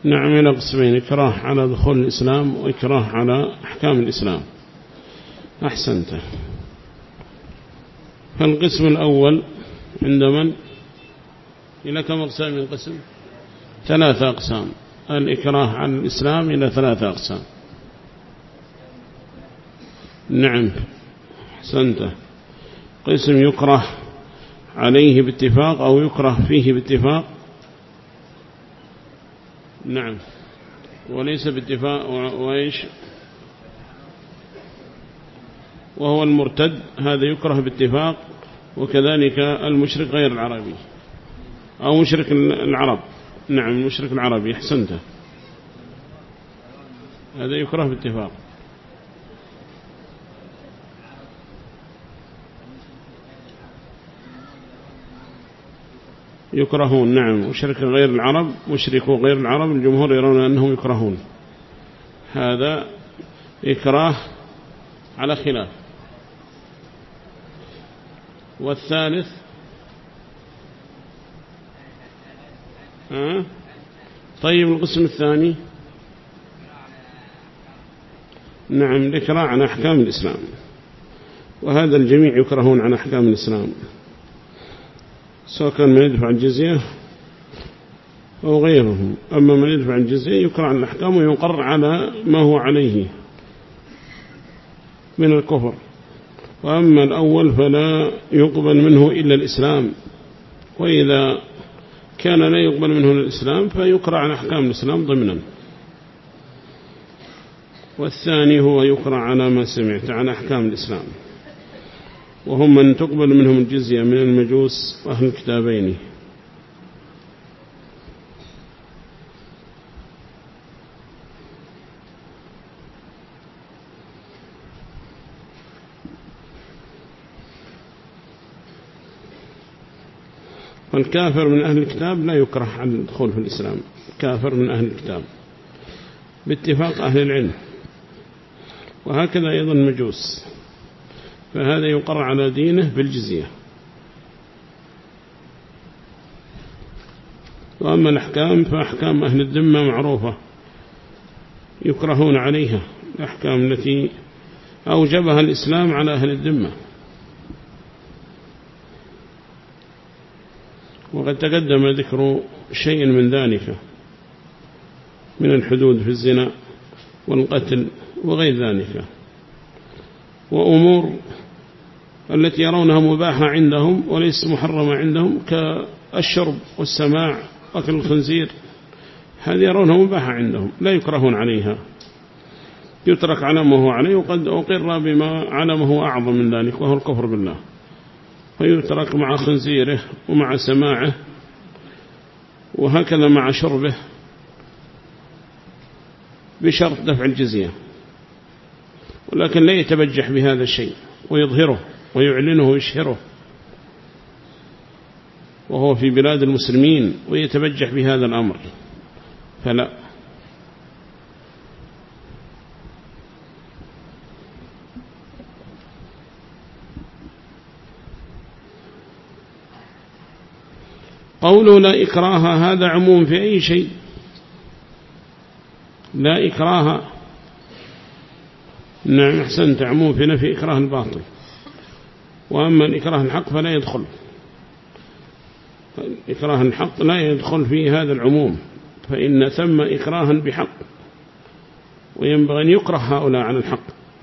نعم، إلى قسمين: إكراه على دخول الإسلام وإكراه على أحكام الإسلام. أحسنت. فالقسم الأول عند من؟ إلى كم أقسام القسم؟ 3 أقسام. الإكراه على الإسلام إلى 3 أقسام. نعم، أحسنت. قسم يكره عليه باتفاق أو يكره فيه باتفاق. نعم، وليس باتفاق. وإيش؟ وهو المرتد، هذا يكره باتفاق. وكذلك المشرك غير العربي أو مشرك العرب. نعم، المشرك العربي. أحسنت، هذا يكره باتفاق. يكرهون. نعم، مشرك غير العرب، مشركوا غير العرب الجمهور يرون أنهم يكرهون. هذا إكراه على خلاف. والثالث طيب، القسم الثاني نعم، الإكراه عن أحكام الإسلام، وهذا الجميع يكرهون عن أحكام الإسلام، سواء كان من يدفع الجزية أو غيرهم. أما من يدفع الجزية يكره عن الأحكام ويقر على ما هو عليه من الكفر. وأما الأول فلا يقبل منه إلا الإسلام، وإذا كان لا يقبل منه الإسلام فيكره عن أحكام الإسلام ضمنا. والثاني هو يكره على ما سمعت عن أحكام الإسلام، وهم من تقبل منهم الجزية من المجوس وأهل الكتابين. والكافر من أهل الكتاب لا يكره عن الدخول في الإسلام، كافر من أهل الكتاب باتفاق أهل العلم. وهكذا أيضا المجوس، فهذا يقر على دينه بالجزية. وأما الأحكام فأحكام أهل الذمة معروفة، يكرهون عليها الأحكام التي أوجبها الإسلام على أهل الذمة. وقد تقدم ذكر شيء من ذلك من الحدود في الزنا والقتل وغير ذلك، وأمور التي يرونها مباحة عندهم وليس محرمة عندهم، كالشرب والسماع وأكل الخنزير، هذه يرونها مباحة عندهم لا يكرهون عليها، يترك على ما هو عليه، وقد أقر بما على ما هو أعظم من ذلك وهو الكفر بالله، فيترك مع خنزيره ومع سماعه وهكذا مع شربه بشرط دفع الجزية. ولكن لا يتبجح بهذا الشيء ويظهره ويعلنه ويشهره وهو في بلاد المسلمين ويتبجح بهذا الأمر، فلا. قوله لا إكراه هذا عموم في أي شيء، لا إكراه. نعم، أحسنت، عموم في نفي إكراه الباطل. وأما الإكراه الحق فلا يدخل، إكراه الحق لا يدخل في هذا العموم، فإن ثم إكراها بحق، وينبغي أن يكره هؤلاء على الحق.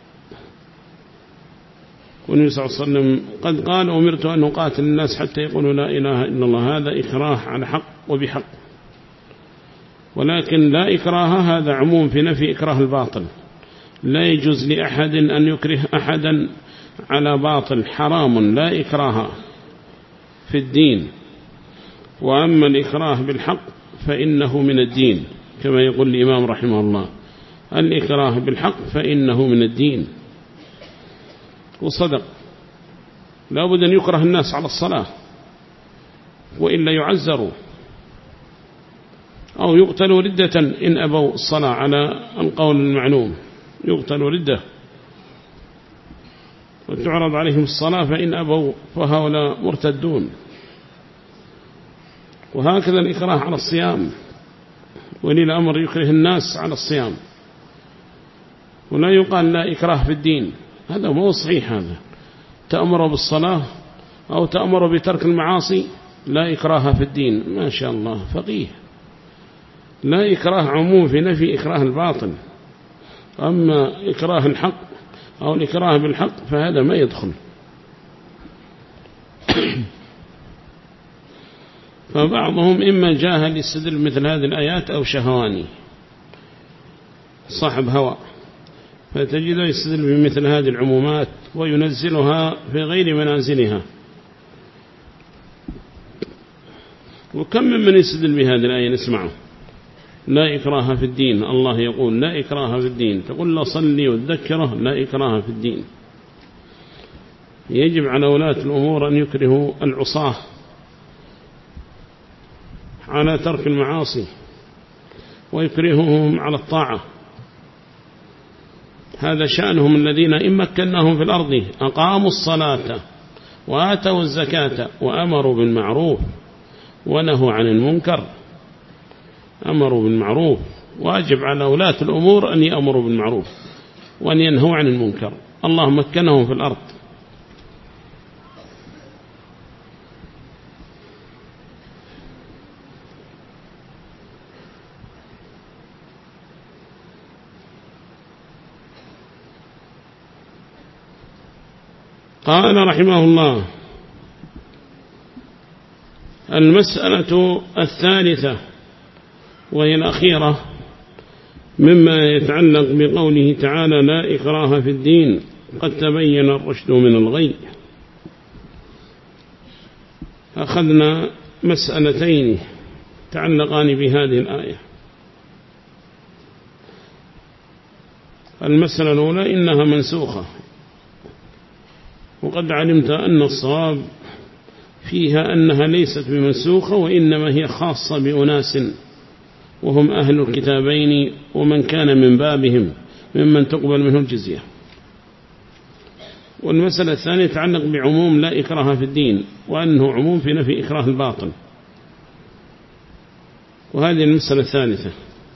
والنبي صلى الله عليه وسلم قد قال: أمرت أن أقاتل الناس حتى يقولوا لا إله إلا الله. هذا إكراه على حق وبحق. ولكن لا إكراه هذا عموم في نفي إكراه الباطل، لا يجوز لأحد أن يكره أحدا على باطل، حرام، لا إكراه في الدين. وأما الإكراه بالحق فإنه من الدين، كما يقول الإمام رحمه الله: الإكراه بالحق فإنه من الدين. وصدق، لا بد أن يكره الناس على الصلاة وإلا يعزروا أو يقتلوا ردة إن أبوا الصلاة على القول المعلوم، يقتلوا ردة وتعرض عليهم الصلاة، فإن أبوا فهؤلاء مرتدون. وهكذا الإكراه على الصيام، ولي الأمر يكره الناس على الصيام، ولا يقال لا إكراه في الدين، هذا مو صحيح. هذا تأمر بالصلاة أو تأمر بترك المعاصي، لا إكراه في الدين. ما شاء الله فقيه. لا إكراه عموم في نفي إكراه الباطل، أما إكراه الحق أو الإكراه بالحق فهذا ما يدخل. فبعضهم إما جاهل يستدل مثل هذه الآيات أو شهواني صاحب هوى، فتجده يستدل بمثل هذه العمومات وينزلها في غير منازلها. وكم من يستدل بهذه الآية نسمعه: لا إكراه في الدين. الله يقول لا إكراه في الدين، تقول له صلي وتذكره لا إكراه في الدين. يجب على ولاة الأمور أن يكرهوا العصاة على ترك المعاصي ويكرههم على الطاعة. هذا شأنهم الذين إن مكناهم في الأرض أقاموا الصلاة وآتوا الزكاة وأمروا بالمعروف ونهوا عن المنكر. أمروا بالمعروف، واجب على ولاة الأمور أن يأمروا بالمعروف وأن ينهوا عن المنكر. الله مكنهم في الأرض. قال رحمه الله: المسألة الثالثة وهي الأخيرة مما يتعلق بقوله تعالى لا إكراه في الدين قد تبين الرشد من الغي. أخذنا مسألتين تعلقان بهذه الآية. المسألة الأولى إنها منسوخة، وقد علمت أن الصواب فيها أنها ليست بمنسوخة، وإنما هي خاصة بأناس وهم أهل الكتابين ومن كان من بابهم ممن تقبل منه الجزية. والمسألة الثانية تتعلق بعموم لا إكراه في الدين، وأنه عموم في نفي إكراه الباطل. وهذه المسألة الثالثة.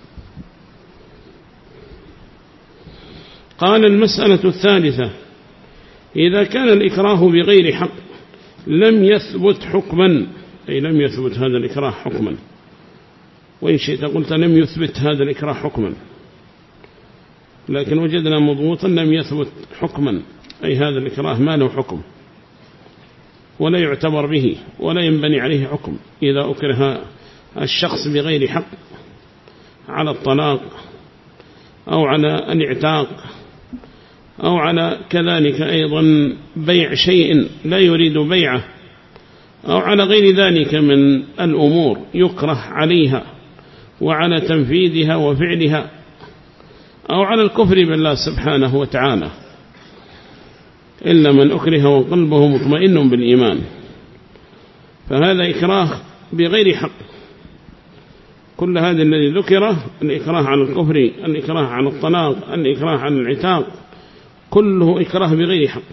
قال: المسألة الثالثة: إذا كان الإكراه بغير حق لم يثبت حكما، أي لم يثبت هذا الإكراه حكما. وإن شئت قلت لم يثبت هذا الإكراه حكما، لكن وجدنا مضبوطا لم يثبت حكما، أي هذا الإكراه ما له حكم ولا يعتبر به ولا ينبني عليه حكم. إذا أكره الشخص بغير حق على الطلاق أو على الاعتاق أو على كذلك أيضا بيع شيء لا يريد بيعه، أو على غير ذلك من الأمور يكره عليها وعلى تنفيذها وفعلها، أو على الكفر بالله سبحانه وتعالى، إلا من أكره وقلبه مطمئن بالإيمان، فهذا إكراه بغير حق. كل هذا الذي ذكره: الإكراه على الكفر، الإكراه على الطلاق، الإكراه على العتاق، كله إكراه بغير حق،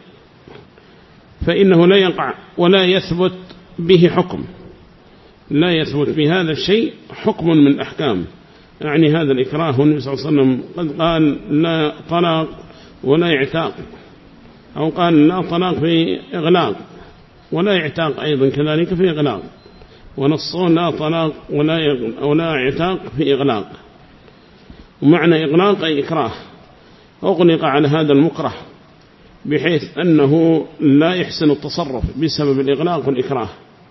فإنه لا يقع ولا يثبت به حكم، لا يثبت بهذا الشيء حكم من الأحكام. يعني هذا الإكراه والنبي صلى الله عليه وسلم قد قال لا طلاق ولا اعتاق، أو قال لا طلاق في إغلاق ولا اعتاق أيضا كذلك في إغلاق، ونصون لا طلاق ولا اعتاق في إغلاق. ومعنى إغلاق أي إكراه، أغلق على هذا المكره بحيث أنه لا يحسن التصرف بسبب الإغلاق والإكراه.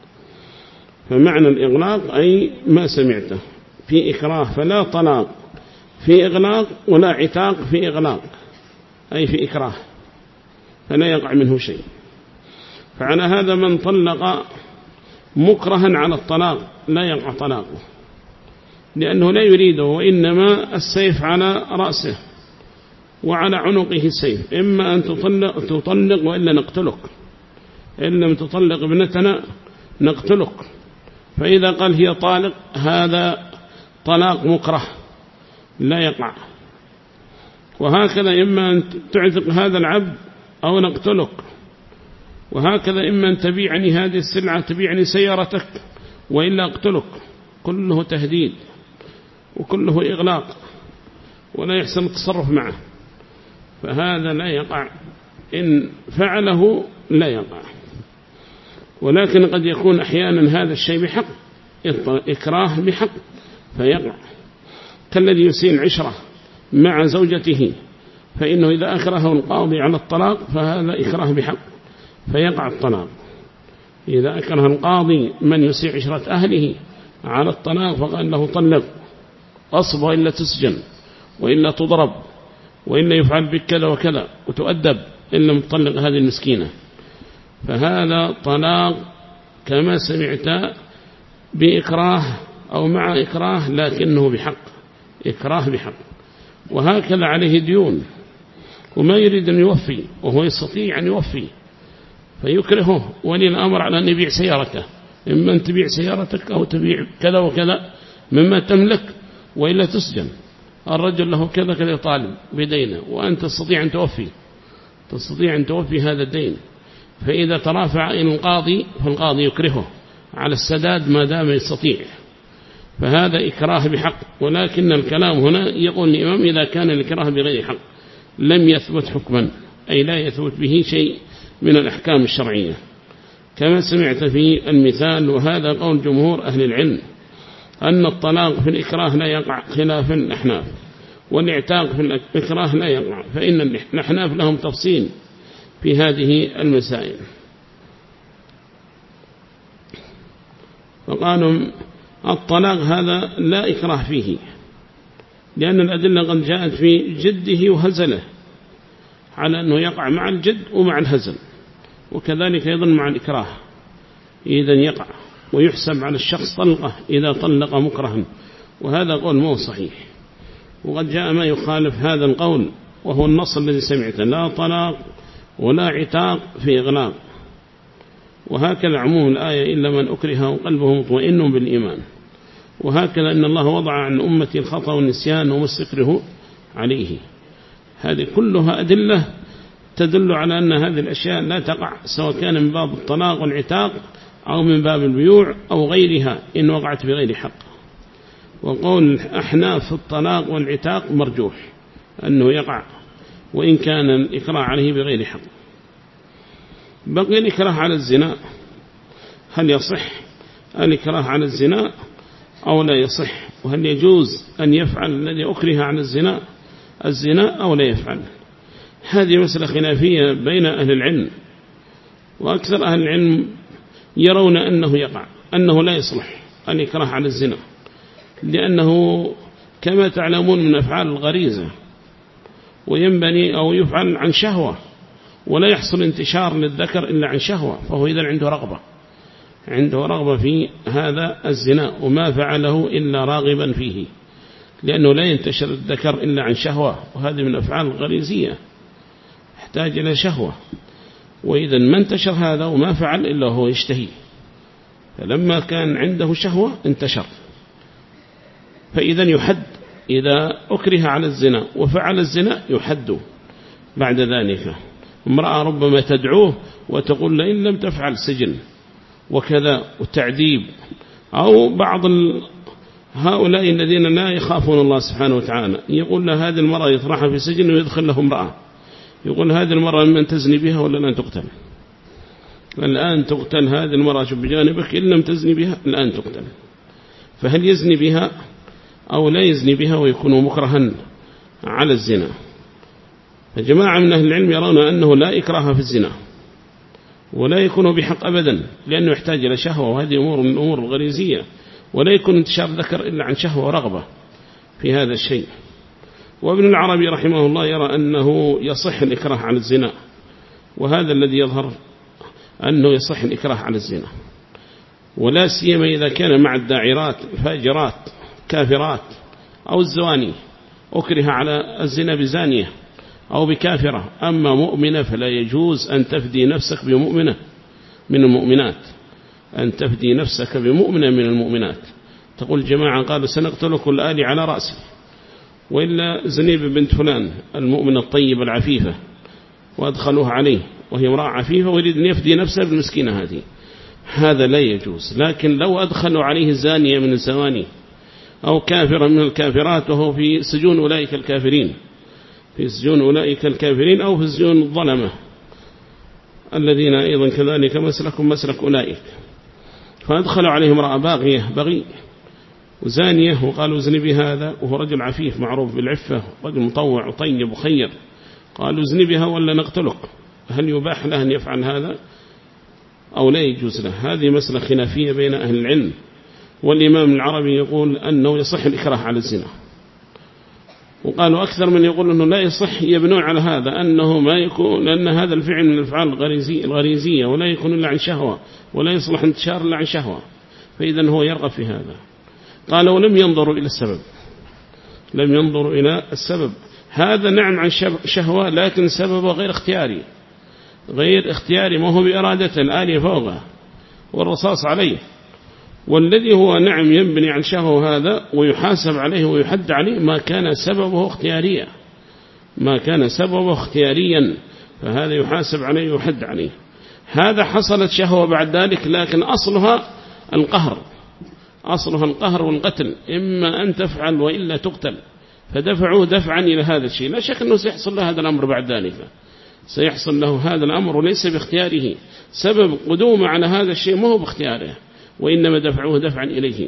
فمعنى الإغلاق أي ما سمعته في إكراه، فلا طلاق في إغلاق ولا عتاق في إغلاق، أي في إكراه، فلا يقع منه شيء. فعلى هذا من طلق مكرها على الطلاق لا يقع طلاقه، لأنه لا يريده، وإنما السيف على رأسه وعلى عنقه السيف، إما أن تطلق وإلا نقتلك، إن لم تطلق ابنتنا نقتلك. فإذا قال هي طالق هذا طلاق مكره لا يقع. وهكذا إما أن تعتق هذا العبد أو نقتلك، وهكذا إما أن تبيعني هذه السلعة، تبيعني سيارتك وإلا أقتلك، كله تهديد. وكله إغلاق ولا يحسن التصرف معه، فهذا لا يقع، إن فعله لا يقع. ولكن قد يكون أحيانا هذا الشيء بحق، إكراه بحق فيقع، كالذي يسيء العشرة مع زوجته، فإنه إذا أكره القاضي على الطلاق فهذا إكراه بحق فيقع الطلاق. إذا أكره القاضي من يسيء عشرة أهله على الطلاق فقال له طلق أصب وإلا تسجن وإلا تضرب وإلا يفعل بك كذا وكذا وتؤدب إن لم تطلق هذه المسكينة، فهذا طلاق كما سمعت بإكراه أو مع إكراه لكنه بحق، إكراه بحق. وهكذا عليه ديون وما يريد أن يوفي وهو يستطيع أن يوفي فيكرهه ولي الأمر على أن يبيع سيارته، إما أن تبيع سيارتك أو تبيع كذا وكذا مما تملك وإلا تسجن. الرجل له كذا كذا طالب بدينه وأنت تستطيع أن توفي، تستطيع أن توفي هذا الدين، فإذا ترافع إلى القاضي فالقاضي يكرهه على السداد ما دام يستطيع، فهذا إكراه بحق. ولكن الكلام هنا يقول الإمام إذا كان الإكراه بغير حق لم يثبت حكما، أي لا يثبت به شيء من الأحكام الشرعية كما سمعت في المثال. وهذا قول جمهور أهل العلم أن الطلاق في الإكراه لا يقع خلاف الأحناف، والاعتاق في الإكراه لا يقع، فإن الأحناف لهم تفصيل في هذه المسائل. فقالوا الطلاق هذا لا إكراه فيه، لأن الأدلة قد جاءت في جده وهزله على أنه يقع مع الجد ومع الهزل، وكذلك أيضا مع الإكراه إذا يقع، ويحسب على الشخص طلقة إذا طلق مكرها، وهذا قول مو صحيح. وقد جاء ما يخالف هذا القول وهو النص الذي سمعته لا طلاق ولا عتاق في إغلاق، وهكذا عموم الآية إلا من أكره وقلبه مطمئن بالإيمان. وهكذا أن الله وضع عن أمتي الخطأ والنسيان وما استكره عليه. هذه كلها أدلة تدل على أن هذه الأشياء لا تقع، سواء كان من باب الطلاق والعتاق أو من باب البيوع أو غيرها إن وقعت بغير حق. وقول الأحناف في الطلاق والعتاق مرجوح أنه يقع وإن كان الإكراه عليه بغير حق. بقي الإكراه على الزنا، هل يصح الإكراه على الزنا أو لا يصح؟ وهل يجوز أن يفعل الذي أكره على الزنا أو لا يفعل؟ هذه مسألة خلافية بين أهل العلم، وأكثر أهل العلم يرون أنه يقع، أنه لا يصلح الإكراه على الزنا، لأنه كما تعلمون من أفعال الغريزة وينبني أو يفعل عن شهوة، ولا يحصل انتشار للذكر إلا عن شهوة، فهو إذن عنده رغبة في هذا الزنا وما فعله إلا راغبا فيه، لأنه لا ينتشر الذكر إلا عن شهوة، وهذه من أفعال الغريزية يحتاج إلى شهوة، وإذا ما انتشر هذا وما فعل إلا هو يشتهي، فلما كان عنده شهوة انتشر، فإذا يحد إذا أكره على الزنا وفعل الزنا يحد بعد ذلك. امرأة ربما تدعوه وتقول له إن لم تفعل سجن وكذا وتعذيب، أو بعض هؤلاء الذين لا يخافون الله سبحانه وتعالى يقول له هذه المرأة يطرحها في سجن ويدخل له امرأة، يقول هذه المرأة من تزني بها ولا الآن تقتل، الآن تقتل هذه المرأة شوف بجانبك إن لم تزني بها الآن تقتل. فهل يزني بها أو لا يزني بها ويكون مكرها على الزنا؟ فجماعة من أهل العلم يرون أنه لا إكراه في الزنا ولا يكون بحق أبدا، لأنه يحتاج إلى شهوة، وهذه أمور من الأمور الغريزية، ولا يكون انتشار ذكر إلا عن شهوة ورغبة في هذا الشيء. وابن العربي رحمه الله يرى أنه يصح الإكراه على الزنا، وهذا الذي يظهر أنه يصح الإكراه على الزنا، ولا سيما إذا كان مع الداعرات فاجرات كافرات أو الزواني أكره على الزنا بزانية أو بكافرة. أما مؤمنة فلا يجوز أن تفدي نفسك بمؤمنة من المؤمنات، أن تفدي نفسك بمؤمنة من المؤمنات، تقول جماعة قالوا سنقتل كل آلي على رأسي، وإلا زنيب بنت فلان المؤمنة الطيبة العفيفة وأدخلوها عليه وهي امرأة عفيفة ويريد أن يفدي نفسه بالمسكينة هذه، هذا لا يجوز. لكن لو أدخلوا عليه زانية من الزواني أو كافرا من الكافرات وهو في سجون أولئك الكافرين، في سجون أولئك الكافرين أو في سجون الظلمة الذين أيضا كذلك مسلك أولئك. فأدخلوا عليهم امرأة بغي وزانية وقالوا زني بهذا، وهو رجل عفيف معروف بالعفة، رجل مطوع وطيب وخير، قالوا زني بها ولا نقتلك. هل يباح له أن يفعل هذا أو لا يجوز له؟ هذه مسألة خلافية بين أهل العلم. والإمام العربي يقول أنه يصح الإكراه على الزنا، وقالوا أكثر من يقول أنه لا يصح، يبنون على هذا أنه ما يكون، لأن هذا الفعل من الأفعال الغريزية ولا يكون إلا عن شهوة، ولا يصلح انتشار إلا عن شهوة، فإذا هو يرغب في هذا. قالوا لم ينظروا إلى السبب، لم ينظروا إلى السبب. هذا نعم عن شهوة، لكن سببه غير اختياري، غير اختياري، ما هو بإرادة الآلية فوقه والرصاص عليه. والذي هو نعم ينبني عن شهوة هذا ويحاسب عليه ويحد عليه ما كان سببه اختياريا، ما كان سببه اختياريا، فهذا يحاسب عليه ويحد عليه. هذا حصلت شهوة بعد ذلك، لكن أصلها القهر، أصلها القهر والقتل، إما أن تفعل وإلا تقتل، فدفعوه دفعا إلى هذا الشيء. لا شك أنه سيحصل له هذا الأمر بعد ذلك، سيحصل له هذا الأمر وليس باختياره، سبب قدومه على هذا الشيء ما هو باختياره، وإنما دفعوه دفعا إليه،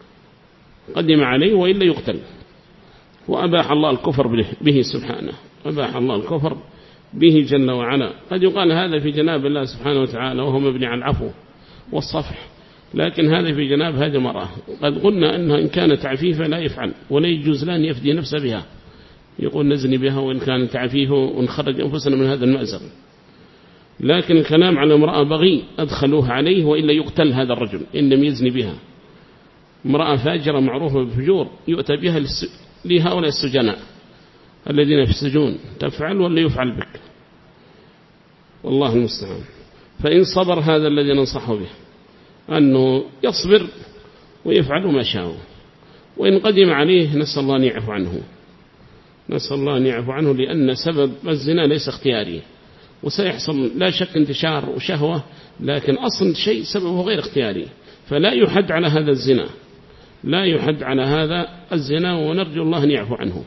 قدم عليه وإلا يقتل. وأباح الله الكفر به سبحانه، أباح الله الكفر به جل وعلا. قد يقال هذا في جناب الله سبحانه وتعالى وهو مبني على العفو والصفح، لكن هذا في جناب هذه المرأة. قد قلنا أنها إن كانت عفيفة لا يفعل ولا يجوز لأن يفدي نفسه بها، يقول نزني بها وإن كانت عفيفة ونخرج أنفسنا من هذا المأزق. لكن الكلام على امرأة بغي أدخلوها عليه وإلا يقتل هذا الرجل إن لم يزني بها. امرأة فاجرة معروفة بالفجور يؤتى بها لهؤلاء السجناء الذين في السجون، تفعل ولا يفعل بك، والله المستعان. فإن صبر هذا الذي ننصحه به أنه يصبر ويفعل ما شاء، وإن قدم عليه نسأل الله أن يعفو عنه، نسأل الله أن يعفو عنه، لأن سبب الزنا ليس اختياري، وسيحصل لا شك انتشار وشهوة، لكن أصل شيء سببه غير اختياري، فلا يحد على هذا الزنا، لا يحد على هذا الزنا، ونرجو الله أن يعفو عنه.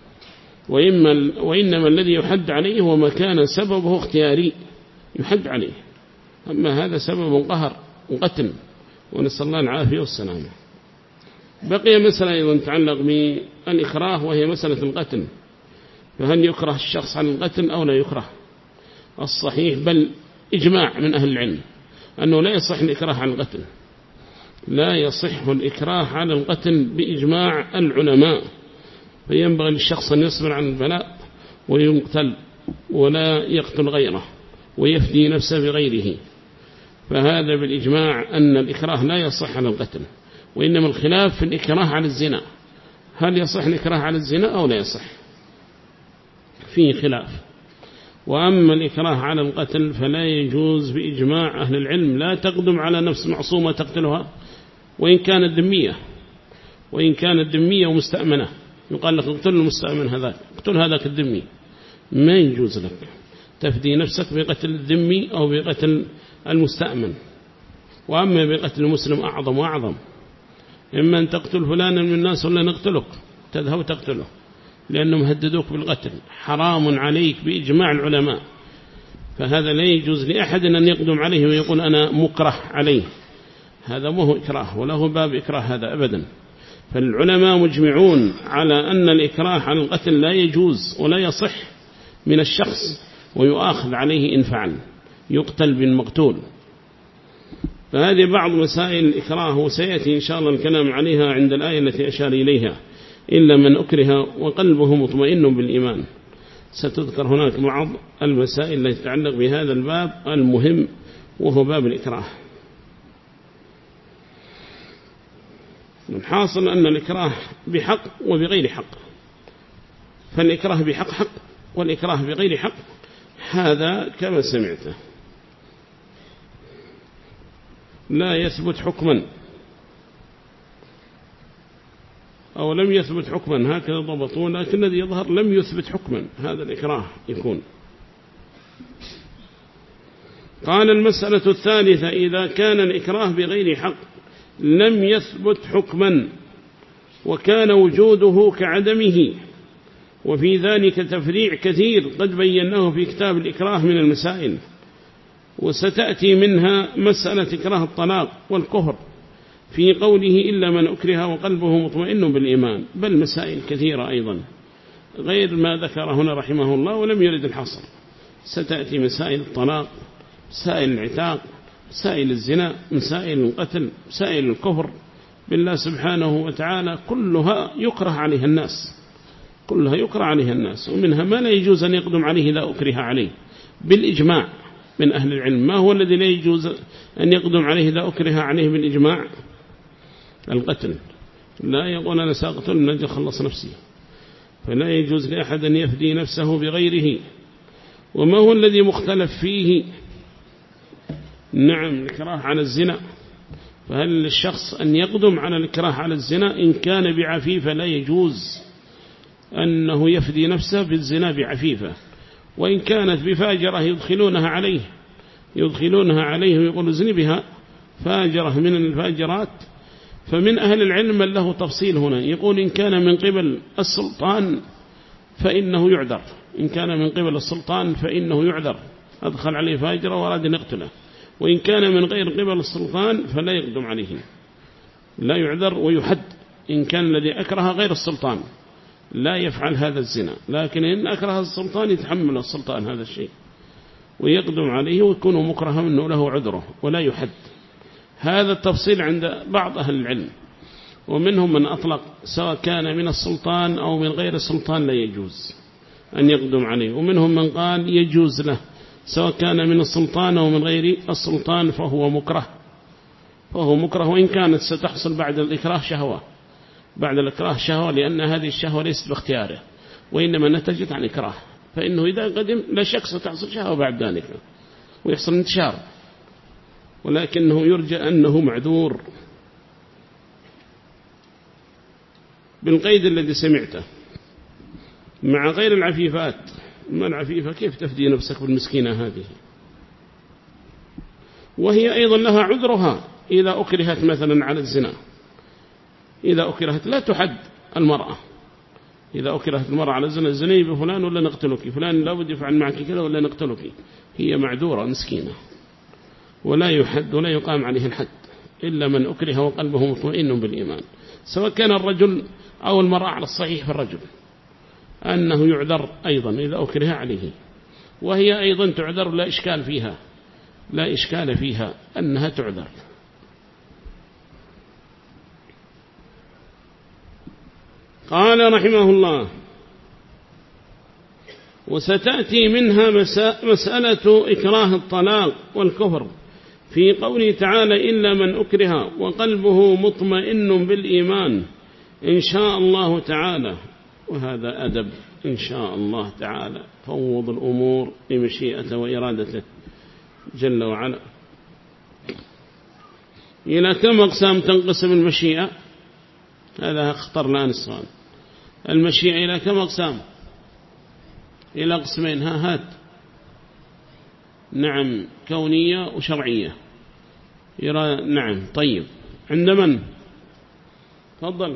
وإنما الذي يحد عليه هو ما كان سببه اختياري يحد عليه، أما هذا سبب قهر وقتل، ونسأل الله العافية والسلامة. بقي مسألة أيضا تتعلق بالإكراه وهي مسألة القتل، فهل يكره الشخص عن القتل أو لا يكره؟ الصحيح بل إجماع من أهل العلم أنه لا يصح الإكراه عن القتل، لا يصح الإكراه على القتل بإجماع العلماء، فينبغي للشخص أن يصبر عن البلاء ويقتل ولا يقتل غيره ويفدي نفسه بغيره، فهذا بالإجماع أن الإكراه لا يصح على القتل. وإنما الخلاف في الإكراه على الزنا، هل يصح الإكراه على الزنا أو لا يصح، فيه خلاف. وأما الإكراه على القتل فلا يجوز بإجماع أهل العلم، لا تقدم على نفس معصومة تقتلها وإن كانت ذمية، وإن كانت ذمية ومستأمنة، يقال لك اقتل المستأمن هذاك، اقتل هذاك الذمي، ما يجوز لك تفدي نفسك بقتل الذمي أو بقتل المستأمن. وأما بقتل المسلم أعظم وأعظم، إما أن تقتل فلانا من الناس ولا نقتلك، تذهب تقتله لأنهم هددوك بالقتل، حرام عليك بإجماع العلماء. فهذا لا يجوز لأحد أن يقدم عليه ويقول أنا مكره عليه، هذا ما هو إكراه ولا هو باب إكراه هذا أبدا. فالعلماء مجمعون على أن الإكراه على القتل لا يجوز ولا يصح من الشخص، ويؤاخذ عليه إن فعل، يقتل بالمقتول. فهذه بعض مسائل الإكراه، وسيأتي إن شاء الله الكلام عليها عند الآية التي أشار إليها، إلا من أكره وقلبه مطمئن بالإيمان. ستذكر هناك بعض المسائل التي تتعلق بهذا الباب المهم وهو باب الإكراه. الحاصل أن الإكراه بحق وبغير حق، فالإكراه بحق حق، والإكراه بغير حق هذا كما سمعته لا يثبت حكما أو لم يثبت حكما، هكذا ضبطوا، لكن الذي يظهر لم يثبت حكما هذا الإكراه يكون. قال المسألة الثالثة: إذا كان الإكراه بغير حق لم يثبت حكما وكان وجوده كعدمه. وفي ذلك تفريع كثير قد بيناه في كتاب الإكراه من المسائل، وستأتي منها مسألة إكراه الطلاق والكفر في قوله إلا من أكره وقلبه مطمئن بالإيمان، بل مسائل كثيرة أيضا غير ما ذكر هنا رحمه الله ولم يرد الحصر. ستأتي مسائل الطلاق، مسائل العتاق، مسائل الزنا، مسائل القتل، مسائل الكفر بالله سبحانه وتعالى، كلها يكره عليها الناس، كلها يكره عليها الناس. ومنها ما لا يجوز أن يقدم عليه إذا أكره عليه بالإجماع من أهل العلم. ما هو الذي لا يجوز أن يقدم عليه إذا أكره عليه بالإجماع؟ القتل. لا يقول أنا سأقتل من أجل خلص نفسي، فلا يجوز لأحد أن يفدي نفسه بغيره. وما هو الذي مختلف فيه؟ نعم الإكراه على الزنا، فهل للشخص أن يقدم على الإكراه على الزنا؟ إن كان بعفيفة لا يجوز أنه يفدي نفسه بالزنا بعفيفة، وإن كانت بفاجرة يدخلونها عليه ويقول زني بها فاجرة من الفاجرات. فمن أهل العلم من له تفصيل هنا، يقول إن كان من قبل السلطان فإنه يعذر، إن كان من قبل السلطان فإنه يعذر، أدخل عليه فاجرة وأراد أن يقتله. وإن كان من غير قبل السلطان فلا يقدم عليه، لا يعذر ويحد. إن كان الذي أكره غير السلطان لا يفعل هذا الزنا، لكن إن أكره السلطان يتحمل السلطان هذا الشيء ويقدم عليه ويكون مكرها منه له عذره ولا يحد. هذا التفصيل عند بعض أهل العلم، ومنهم من أطلق سواء كان من السلطان أو من غير السلطان لا يجوز أن يقدم عليه، ومنهم من قال يجوز له سواء كان من السلطان أو من غير السلطان فهو مكره، وإن كانت ستحصل بعد الإكراه شهوة، لأن هذه الشهوة ليست باختياره وإنما نتجت عن إكراه، فإنه إذا قدم لا شك ستحصل شهوة بعد ذلك ويحصل انتشار، ولكنه يرجى أنه معذور بالقيد الذي سمعته. مع غير العفيفات، ما العفيفة كيف تفدي نفسك بالمسكينة هذه؟ وهي أيضا لها عذرها إذا أكرهت مثلا على الزنا، إذا أكرهت لا تحد المرأة، إذا أكرهت المرأة على الزنا، الزني بفلان ولا نقتلك، فلان لا بد يفعل معك كذا ولا نقتلك، هي معذورة مسكينة ولا يحد ولا يقام عليه الحد إلا من أكره وقلبه مطمئن بالإيمان، سواء كان الرجل أو المرأة. على الصحيح في الرجل أنه يعذر أيضا إذا أكره عليه، وهي أيضا تعذر، لا إشكال فيها أنها تعذر. قال رحمه الله: وستأتي منها مسألة إكراه الطلاق والكفر في قوله تعالى إلا من أكره وقلبه مطمئن بالإيمان إن شاء الله تعالى. وهذا أدب إن شاء الله تعالى، فوض الأمور بمشيئته وإرادته جل وعلا. إلى كم أقسام تنقسم المشيئة؟ هذا اختر الآن السؤال. المشيئة إلى كم أقسام؟ إلى قسمين. هات. نعم، كونية وشرعية. نعم، طيب. عند من؟ تفضل.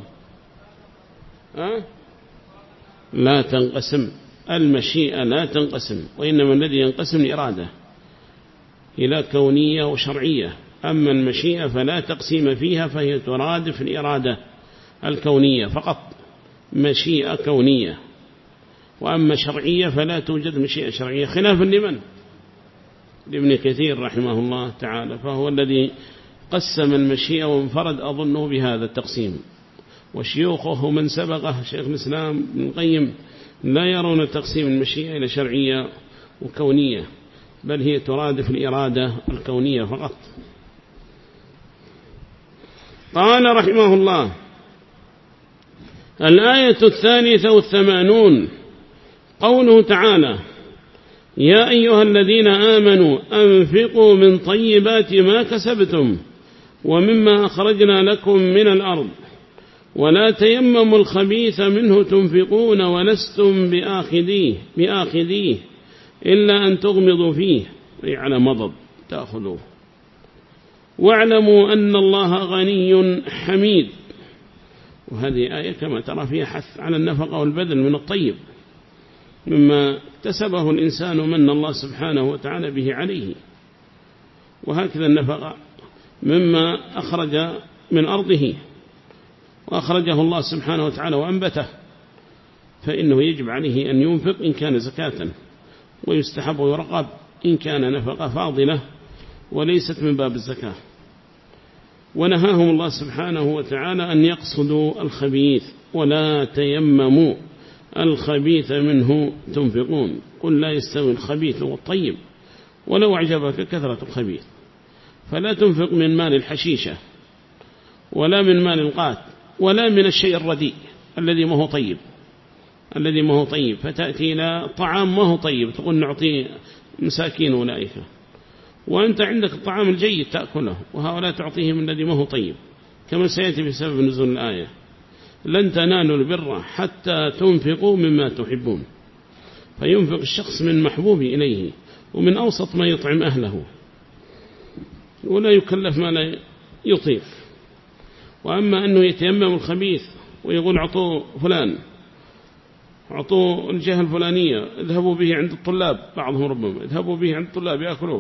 لا تنقسم المشيئة، لا تنقسم، وإنما الذي ينقسم الإرادة إلى كونية وشرعية. أما المشيئة فلا تقسيم فيها، فهي ترادف الإرادة الكونية فقط، مشيئة كونية. وأما شرعية فلا توجد مشيئة شرعية، خلافا لمن؟ لابن كثير رحمه الله تعالى، فهو الذي قسم المشيئة وانفرد أظنه بهذا التقسيم. وشيوخه من سبقه شيخ الإسلام ابن القيم لا يرون تقسيم المشيئة إلى شرعية وكونية، بل هي ترادف الإرادة الكونية فقط. قال رحمه الله: الآية 82 قوله تعالى: يا أيها الذين آمنوا أنفقوا من طيبات ما كسبتم ومما أخرجنا لكم من الأرض ولا تيمموا الخبيث منه تنفقون ولستم بآخذيه إلا أن تغمضوا فيه، أي على مضض تأخذوه. واعلموا أن الله غني حميد وهذه آية كما ترى فيها حث على النفقة والبذل من الطيب مما اكتسبه الإنسان من الله سبحانه وتعالى به عليه. وهكذا النفقة مما أخرج من أرضه وأخرجه الله سبحانه وتعالى وأنبته، فإنه يجب عليه أن ينفق إن كان زكاة، ويستحب ويرغب إن كان نفقة فاضلة وليست من باب الزكاة. ونهاهم الله سبحانه وتعالى أن يقصدوا الخبيث ولا تيمموا الخبيث منه تنفقون، قل لا يستوي الخبيث والطيب ولو أعجبك كثرة الخبيث. فلا تنفق من مال الحشيشة ولا من مال القات ولا من الشيء الرديء الذي ما هو طيب، الذي ما هو طيب، فتأتي إلى طعام ما هو طيب تقول نعطيه مساكين أولئك، وأنت عندك الطعام الجيد تأكله، وهؤلاء تعطيهم الذي ما هو طيب، كما سيأتي بسبب نزول الآية لن تنالوا البر حتى تنفقوا مما تحبون. فينفق الشخص من محبوب إليه ومن أوسط ما يطعم أهله، ولا يكلف ما لا يطيق. وأما أنه يتيمم الخبيث ويقول عطوه فلان، عطوه الجهة الفلانية، اذهبوا به عند الطلاب، بعضهم ربما اذهبوا به عند الطلاب يأكلوه.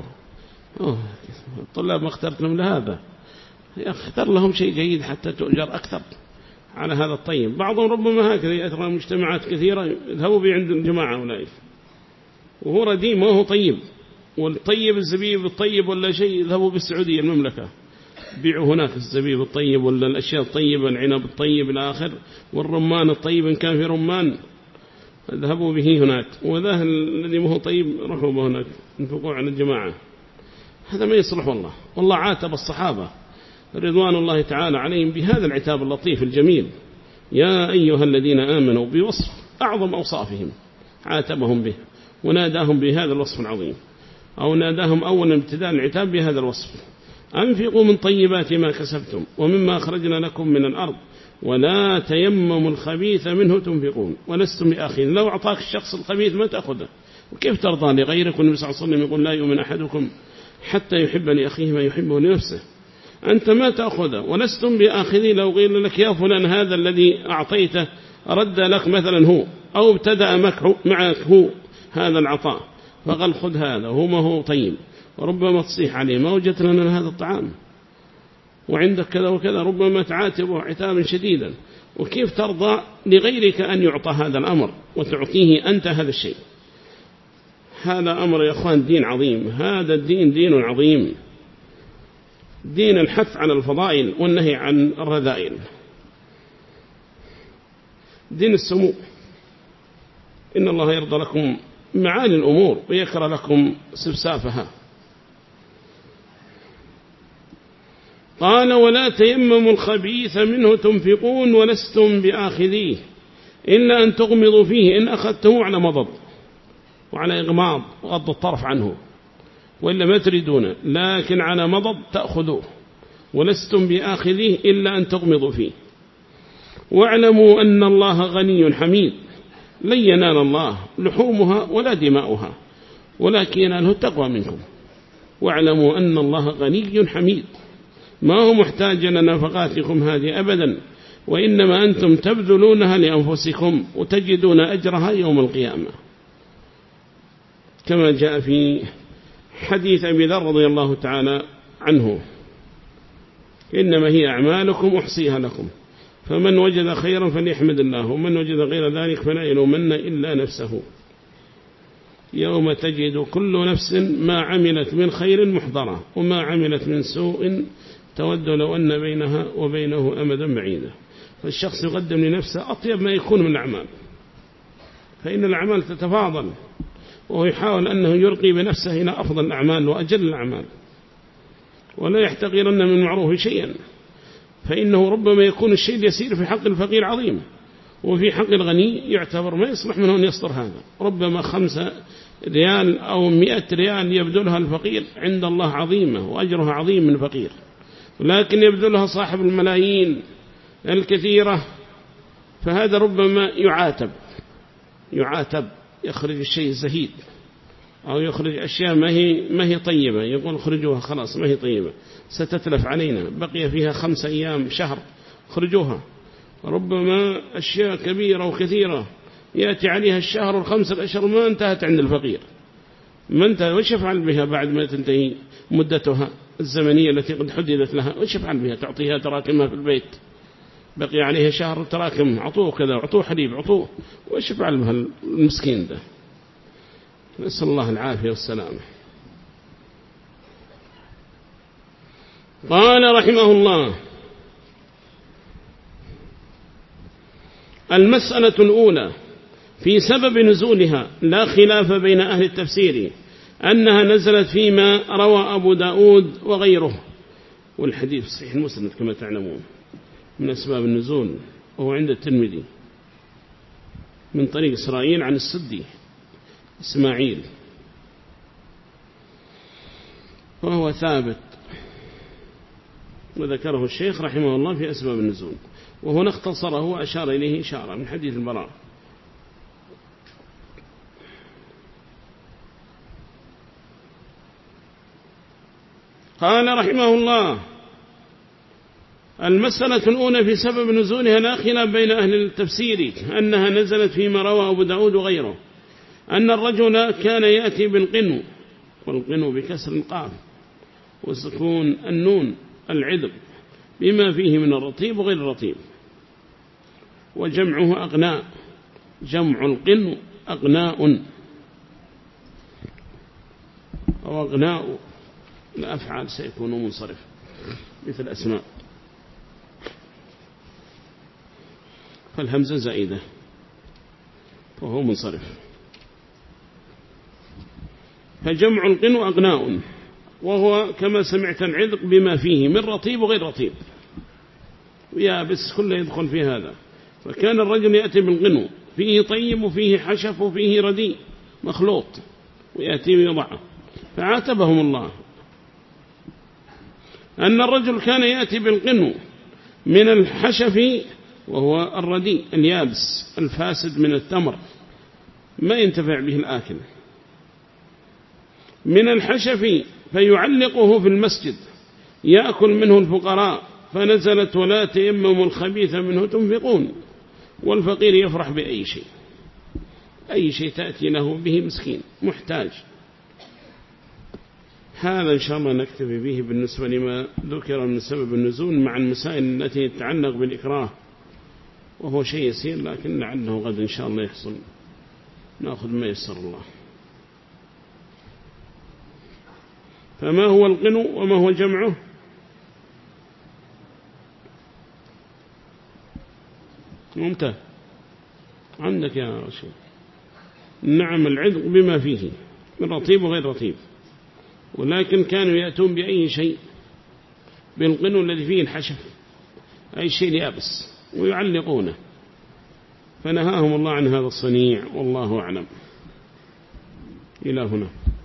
الطلاب ما اخترت لهم لهذا، اختر لهم شيء جيد حتى تؤجر أكثر على هذا الطيب. بعضهم ربما هكذا يأتي مجتمعات كثيرة اذهبوا به عند الجماعة أولئك، وهو رديء ما هو طيب. والطيب الزبيب الطيب ولا شيء اذهبوا بالسعودية المملكة بيعوا هناك الزبيب الطيب ولا الأشياء الطيبة، العنب الطيب الآخر، والرمان الطيب إن كان في رمان اذهبوا به هناك، وذا الذي ما هو طيب روحوا به هناك انفقوا على الجماعة. هذا ما يصلح والله عاتب الصحابة رضوان الله تعالى عليهم بهذا العتاب اللطيف الجميل، يا أيها الذين آمنوا، بوصف أعظم أوصافهم عاتبهم به وناداهم بهذا الوصف العظيم، أو ناداهم أولا ابتداء العتاب بهذا الوصف: أنفقوا من طيبات ما كسبتم ومما أخرجنا لكم من الأرض ولا تيمموا الخبيث منه تنفقون ولستم بآخذين. لو أعطاك الشخص الخبيث ما تأخذه، وكيف ترضى لغيرك؟ والنبي صلى الله عليه وسلم يقول لا يؤمن أحدكم حتى يحب لأخيه ما يحبه لنفسه. أنت ما تأخذه ولستم بآخذين. لو قيل لك يا فلان هذا الذي أعطيته رد لك مثلا هو، أو ابتدأ معك هو هذا العطاء، فقال خذ هذا وهو ما هو طيب، وربما تصيح عليه ما وجدت لنا هذا الطعام وعندك كذا وكذا، ربما تعاتبه عتابا شديدا. وكيف ترضى لغيرك أن يعطى هذا الأمر وتعطيه أنت هذا الشيء؟ هذا أمر يا أخوان دين عظيم، هذا الدين دين عظيم، دين الحث على الفضائل والنهي عن الرذائل، دين السمو. إن الله يرضى لكم معاني الأمور ويكره لكم سفسافها. قال ولا تيمموا الخبيث منه تنفقون ولستم بآخذيه إلا أن تغمضوا فيه، إن أخذته على مضض وعلى إغماض غض الطرف عنه، وإلا ما تريدون، لكن على مضض تأخذوه، ولستم بآخذيه إلا أن تغمضوا فيه. واعلموا أن الله غني حميد، لن ينال الله لحومها ولا دماؤها ولكن يناله التقوى منكم. واعلموا أن الله غني حميد، ما هو محتاج لنفقاتكم هذه أبدا، وإنما أنتم تبذلونها لأنفسكم وتجدون أجرها يوم القيامة، كما جاء في حديث أبي ذر رضي الله تعالى عنه: إنما هي أعمالكم أحصيها لكم، فمن وجد خيرا فليحمد الله، ومن وجد غير ذلك فلا يلومن إلا نفسه. يوم تجد كل نفس ما عملت من خير محضرة وما عملت من سوء تود لو أن بينها وبينه أمدا بعيدا. فالشخص يقدم لنفسه أطيب ما يكون من الأعمال، فإن الأعمال تتفاضل، وهو يحاول أنه يرقي بنفسه إلى أفضل الأعمال وأجل الأعمال، ولا يحتقرن من معروف شيئا، فإنه ربما يكون الشيء اليسير في حق الفقير عظيم، وفي حق الغني يعتبر ما يصلح منه أن يصدر هذا. ربما 5 ريال أو 100 ريال يبذلها الفقير عند الله عظيمة وأجرها عظيم من فقير، ولكن يبذلها صاحب الملايين الكثيرة، فهذا ربما يعاتب يخرج الشيء الزهيد، أو يخرج أشياء ما هي طيبة، يقول اخرجوها خلاص ما هي طيبة ستتلف علينا، بقي فيها 5 أيام شهر اخرجوها، ربما أشياء كبيرة وكثيرة يأتي عليها الشهر والخمسة أشهر ما انتهت عند الفقير، ما انتهى، وش يفعل بها بعد ما تنتهي مدتها الزمنية التي قد حددت لها؟ وش يفعل بها؟ تعطيها تراكمها في البيت، بقي عليها شهر تراكم، عطوه كذا، عطوه حليب، عطوه، وش يفعل بها المسكين ده؟ نسأل الله العافية والسلامة. قال رحمه الله: المسألة الأولى في سبب نزولها لا خلاف بين أهل التفسير أنها نزلت فيما روى أبو داود وغيره، والحديث صحيح المسند كما تعلمون من أسباب النزول، وهو عند الترمذي من طريق إسرائيل عن السدي إسماعيل، وهو ثابت، وذكره الشيخ رحمه الله في أسباب النزول، وهنا اختصره وأشار إليه إشارة من حديث البراء. قال رحمه الله: المسألة الأولى في سبب نزولها لا خلاف بين أهل التفسير أنها نزلت فيما روى أبو داود وغيره، أن الرجل كان يأتي بالقنو، والقنو بكسر القاف وسكون النون العذب، بما فيه من الرطيب وغير الرطيب، وجمعه أغناء، جمع القنو أغناء أو أغناء، الأفعال سيكون منصرف مثل أسماء، فالهمزة زائدة وهو منصرف، فجمع القنو أغناء، وهو كما سمعت العذق بما فيه من رطيب وغير رطيب، ويابس كله يدخل في هذا. فكان الرجل يأتي بالقنو فيه طيب وفيه حشف وفيه رديء مخلوط، ويأتي ويضعه، فعاتبهم الله أن الرجل كان يأتي بالقنو من الحشف، وهو الرديء اليابس الفاسد من التمر ما ينتفع به الآكل، من الحشف فيعلقه في المسجد يأكل منه الفقراء، فنزلت: ولا تيمموا الخبيث منه تنفقون. والفقير يفرح بأي شيء، أي شيء تأتي له به مسكين محتاج. هذا إن شاء الله نكتفي به بالنسبة لما ذكر من سبب النزول، مع المسائل التي تتعلق بالإكراه، وهو شيء يسير، لكن لعله غد إن شاء الله يحصل، نأخذ ما يسر الله. فما هو القنو وما هو جمعه؟ ممتاز عندك يا رشيد. نعم، العذق بما فيه من رطيب وغير رطيب، ولكن كانوا يأتون بأي شيء بالقنو الذي فيه الحشف، أي شيء يابس، ويعلقونه، فنهاهم الله عن هذا الصنيع، والله أعلم. إلى هنا.